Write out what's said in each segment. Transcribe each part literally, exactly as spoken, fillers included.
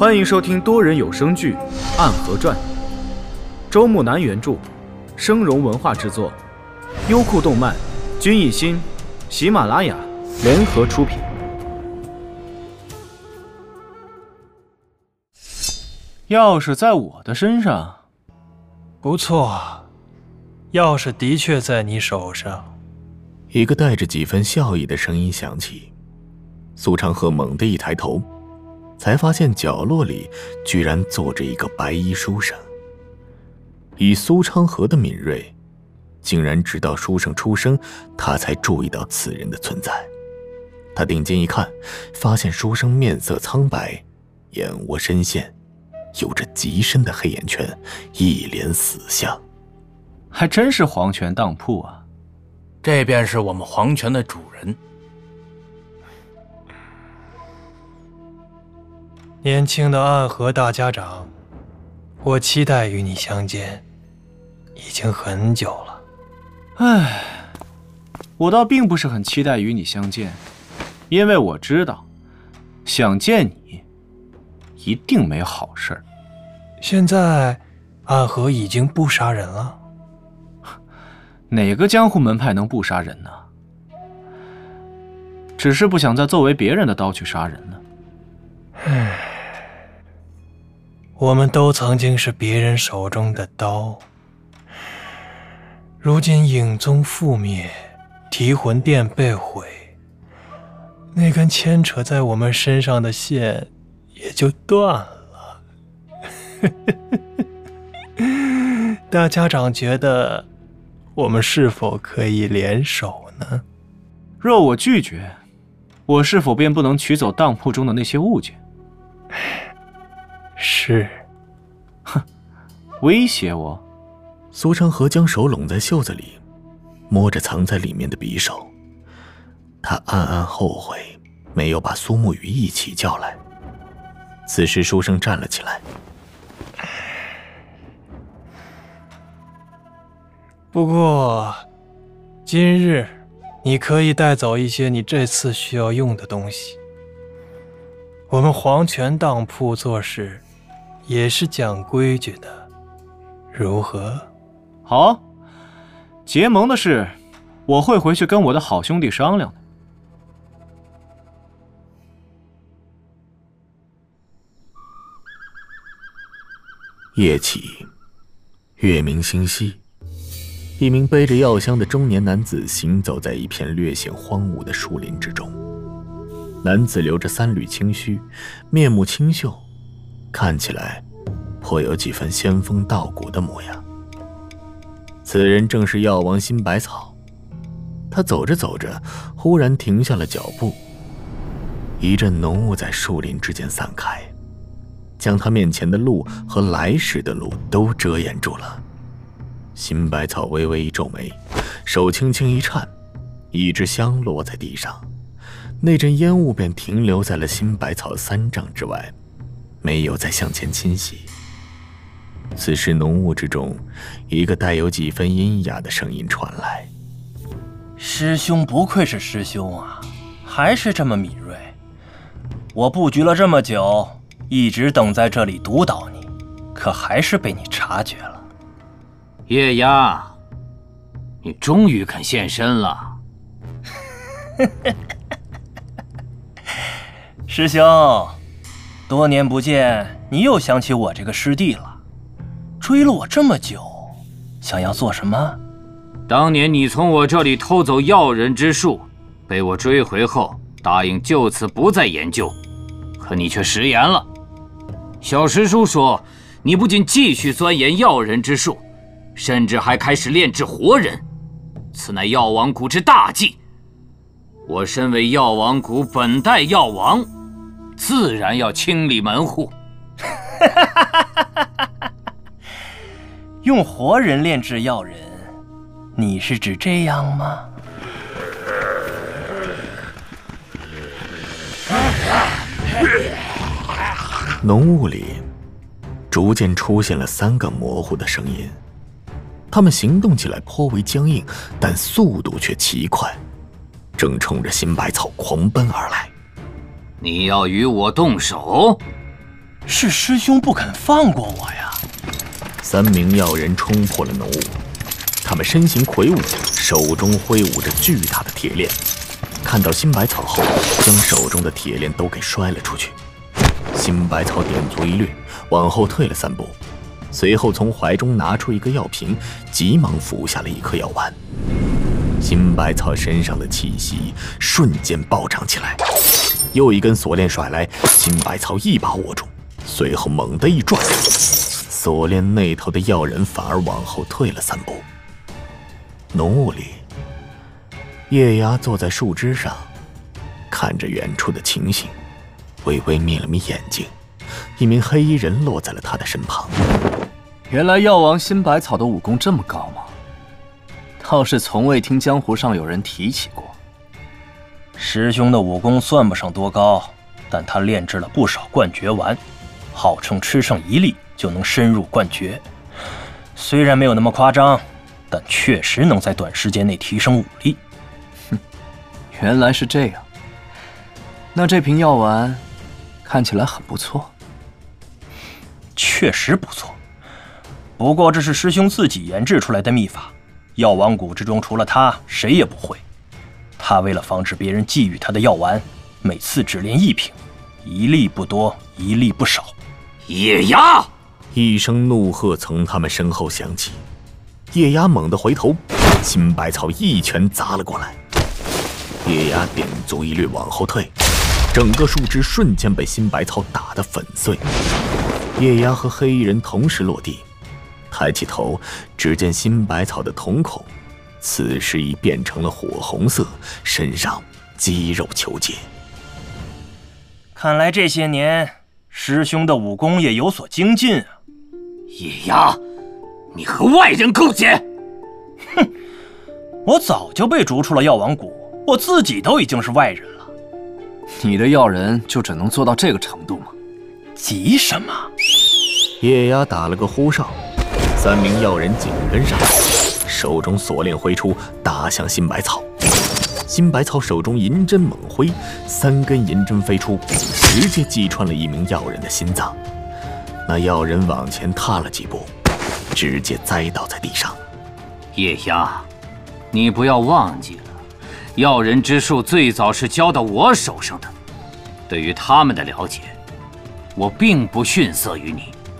欢迎收听多人有声剧《暗河传》，周木南原著，生荣文化制作，优酷动漫、君艺心、喜马拉雅联合出品。 钥匙在我的身上， 不错，钥匙的确在你手上。 一个带着几分笑意的声音响起，苏长河猛地一抬头，才发现角落里居然坐着一个白衣书生。以苏昌河的敏锐，竟然直到书生出声，他才注意到此人的存在。他定睛一看，发现书生面色苍白，眼窝深陷，有着极深的黑眼圈，一脸死相。 还真是黄泉当铺啊！ 这便是我们黄泉的主人。 年轻的暗河大家长，我期待与你相见，已经很久了。 唉，我倒并不是很期待与你相见，因为我知道，想见你，一定没好事。 现在，暗河已经不杀人了。 哪个江湖门派能不杀人呢？只是不想再作为别人的刀去杀人了。 唉，我们都曾经是别人手中的刀，如今影宗覆灭，提魂殿被毁，那根牵扯在我们身上的线也就断了。大家长觉得我们是否可以联手呢？ 若我拒绝，我是否便不能取走当铺中的那些物件？ 是。 哼，威胁我？ 苏长河将手拢在袖子里，摸着藏在里面的匕首。他暗暗后悔没有把苏沐雨一起叫来。此时书生站了起来。 不过今日你可以带走一些你这次需要用的东西。我们黄泉当铺做事也是讲规矩的，如何？ 好，结盟的事我会回去跟我的好兄弟商量的。 夜起，月明星稀，一名背着药箱的中年男子行走在一片略显荒芜的树林之中。男子留着三缕清须，面目清秀，看起来颇有几分仙风道骨的模样。此人正是药王辛百草。他走着走着，忽然停下了脚步。一阵浓雾在树林之间散开，将他面前的路和来时的路都遮掩住了。辛百草微微一皱眉，手轻轻一颤，一支香落在地上，那阵烟雾便停留在了辛百草三丈之外，没有再向前侵袭。此时浓雾之中，一个带有几分阴哑的声音传来： 师兄不愧是师兄啊，还是这么敏锐。我布局了这么久，一直等在这里毒倒你，可还是被你察觉了。 月牙，你终于肯现身了。 师兄，多年不见，你又想起我这个师弟了。追了我这么久，想要做什么？ 当年你从我这里偷走药人之术，被我追回后，答应就此不再研究，可你却食言了。小师叔说，你不仅继续钻研药人之术，甚至还开始炼制活人，此乃药王谷之大忌。我身为药王谷本代药王，自然要清理门户。 用活人炼制药人，你是指这样吗？ 浓雾里逐渐出现了三个模糊的声音，他们行动起来颇为僵硬，但速度却奇快，正冲着辛百草狂奔而来。 你要与我动手？ 是师兄不肯放过我呀！ 三名药人冲破了浓雾，他们身形魁梧，手中挥舞着巨大的铁链。看到新百草后，将手中的铁链都给摔了出去。新百草点足一掠，往后退了三步，随后从怀中拿出一个药瓶，急忙服下了一颗药丸。新百草身上的气息瞬间暴涨起来，又一根锁链甩来，新百草一把握住，随后猛地一转，锁链那头的药人反而往后退了三步。浓雾里，叶芽坐在树枝上，看着远处的情形，微微眯了眯眼睛。一名黑衣人落在了他的身旁。 原来药王新百草的武功这么高吗？倒是从未听江湖上有人提起过。 师兄的武功算不上多高，但他炼制了不少冠绝丸，号称吃上一粒就能深入冠绝。虽然没有那么夸张，但确实能在短时间内提升武力。 哼，原来是这样。那这瓶药丸看起来很不错。 确实不错，不过这是师兄自己研制出来的秘法，药王谷之中除了他谁也不会。他为了防止别人觊觎他的药丸，每次只炼一瓶，一粒不多，一粒不少。 叶芽！ 一声怒喝从他们身后响起，叶芽猛地回头，新百草一拳砸了过来。叶芽点足一掠往后退，整个树枝瞬间被新百草打得粉碎。叶芽和黑衣人同时落地，抬起头，只见新百草的瞳孔此时已变成了火红色，身上肌肉虬结。 看来这些年师兄的武功也有所精进啊！ 叶芽，你和外人勾结！ 哼，我早就被逐出了药王谷，我自己都已经是外人了。 你的药人就只能做到这个程度吗？ 急什么？ 叶芽打了个呼哨，三名药人紧跟上，手中锁链挥出，打向新百草。新百草手中银针猛挥，三根银针飞出，直接击穿了一名药人的心脏。那药人往前踏了几步，直接栽倒在地上。 叶芽，你不要忘记了，药人之术最早是交到我手上的，对于他们的了解，我并不逊色于你。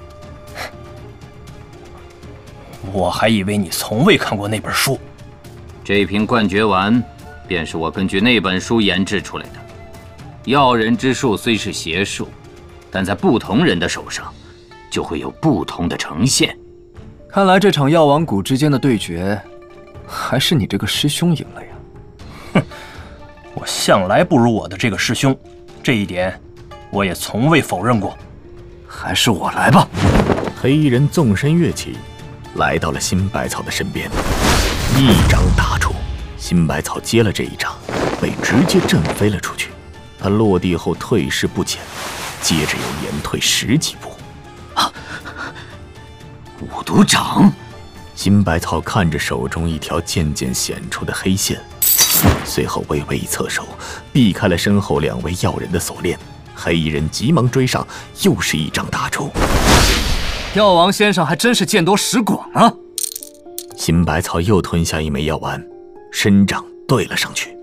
我还以为你从未看过那本书。 这瓶冠绝丸便是我根据那本书研制出来的。药人之术虽是邪术，但在不同人的手上，就会有不同的呈现。 看来这场药王谷之间的对决，还是你这个师兄赢了呀。 哼，我向来不如我的这个师兄，这一点我也从未否认过。 还是我来吧。 黑衣人纵身跃起，来到了新百草的身边，一掌打出，新百草接了这一掌，被直接震飞了出去。他落地后退势不减，接着又延退十几步。 啊！五毒掌！ 新百草看着手中一条渐渐显出的黑线，随后微微一侧手，避开了身后两位药人的锁链。黑衣人急忙追上，又是一掌打出。 药王先生还真是见多识广啊！ 新百草又吞下一枚药丸，伸掌对了上去。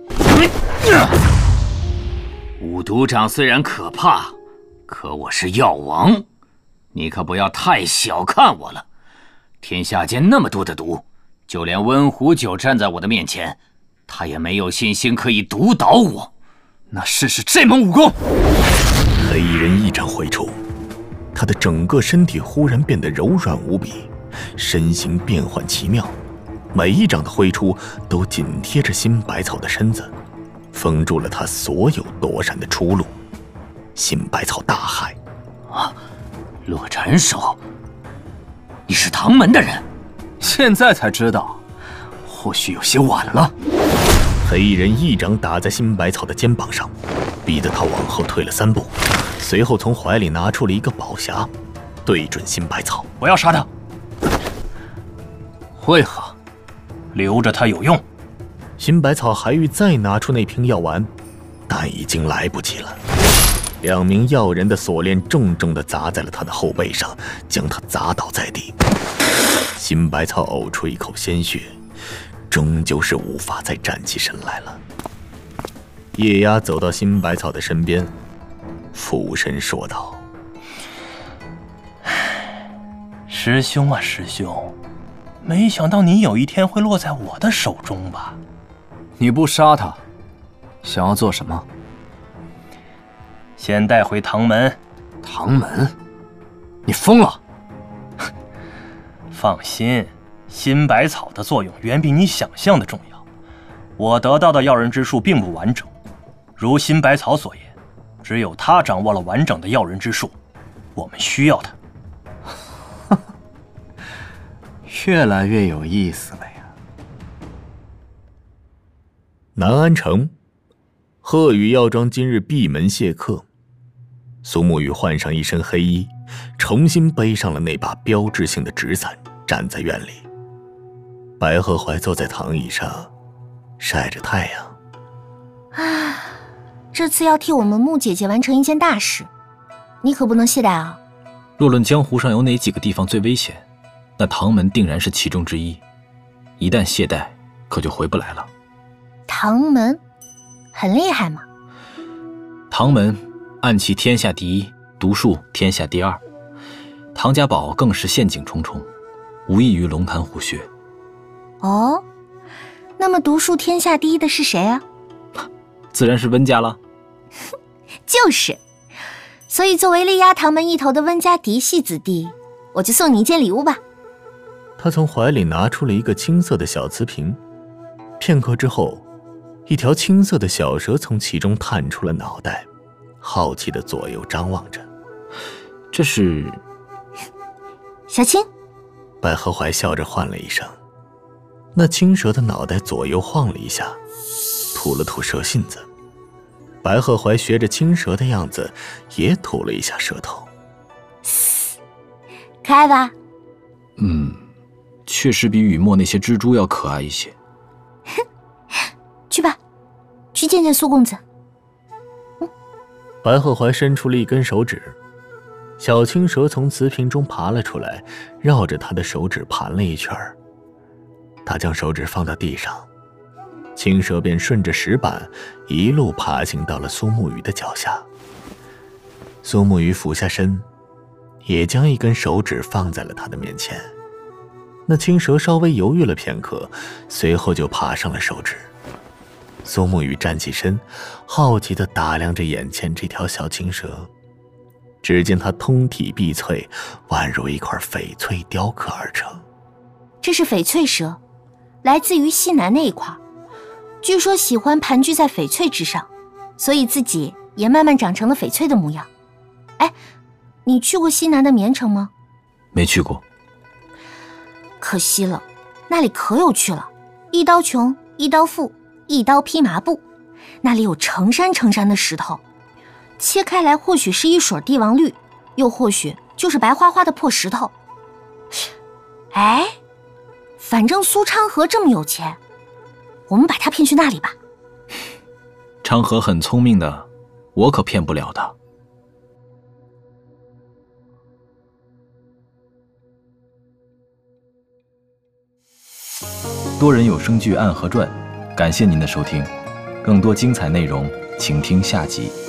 五毒掌虽然可怕，可我是药王，你可不要太小看我了。天下间那么多的毒，就连温壶酒站在我的面前，他也没有信心可以毒倒我。 那试试这门武功。 黑衣人一掌挥出，他的整个身体忽然变得柔软无比，身形变幻奇妙，每一掌的挥出都紧贴着新百草的身子，封住了他所有躲闪的出路。新百草大骇：“ 啊，洛斩首，你是唐门的人？ 现在才知道，或许有些晚了。” 黑衣人一掌打在新百草的肩膀上，逼得他往后退了三步，随后从怀里拿出了一个宝匣，对准新百草：“ 我要杀他。” 为何？ 留着他有用。 新百草还欲再拿出那瓶药丸，但已经来不及了。 两名药人的锁链重重地砸在了他的后背上，将他砸倒在地。辛百草呕出一口鲜血，终究是无法再站起身来了。叶押走到辛百草的身边，俯身说道：“ 师兄啊，师兄，没想到你有一天会落在我的手中吧？ 你不杀他，想要做什么？ 先带回唐门。 唐门？你疯了！ 放心，辛百草的作用远比你想象的重要。我得到的药人之术并不完整，如辛百草所言，只有他掌握了完整的药人之术，我们需要他。 越来越有意思了呀。 南安城，鹤羽药庄今日闭门谢客。苏沐雨换上一身黑衣，重新背上了那把标志性的纸伞，站在院里。白鹤怀坐在躺椅上，晒着太阳。 啊，这次要替我们穆姐姐完成一件大事，你可不能懈怠啊！ 若论江湖上有哪几个地方最危险，那唐门定然是其中之一。一旦懈怠，可就回不来了。 唐门很厉害吗？ 唐门暗器天下第一，毒术天下第二，唐家堡更是陷阱重重，无异于龙潭虎穴。 哦，那么毒术天下第一的是谁啊？ 自然是温家了。 就是，所以作为力压唐门一头的温家嫡系子弟，我就送你一件礼物吧。 他从怀里拿出了一个青色的小瓷瓶，片刻之后，一条青色的小蛇从其中探出了脑袋，好奇地左右张望着。 这是小青。 百合怀笑着唤了一声，那青蛇的脑袋左右晃了一下，吐了吐蛇信子。白鹤怀学着青蛇的样子，也吐了一下舌头。 可爱吧？ 嗯，确实比雨墨那些蜘蛛要可爱一些。 去吧，去见见苏公子。 嗯、白鹤怀伸出了一根手指，小青蛇从瓷瓶中爬了出来，绕着他的手指盘了一圈。他将手指放到地上，青蛇便顺着石板一路爬行到了苏沐雨的脚下。苏沐雨俯下身，也将一根手指放在了他的面前。那青蛇稍微犹豫了片刻，随后就爬上了手指。苏沐雨站起身，好奇地打量着眼前这条小青蛇。只见它通体碧翠，宛如一块翡翠雕刻而成。 这是翡翠蛇，来自于西南那一块，据说喜欢盘踞在翡翠之上，所以自己也慢慢长成了翡翠的模样。哎，你去过西南的绵城吗？ 没去过。 可惜了，那里可有趣了，一刀穷，一刀富，一刀披麻布，那里有成山成山的石头，切开来或许是一水帝王绿，又或许就是白花花的破石头。哎，反正苏昌河这么有钱，我们把他骗去那里吧。 昌河很聪明的，我可骗不了他。多人有声剧《暗河传》，感谢您的收听，更多精彩内容，请听下集。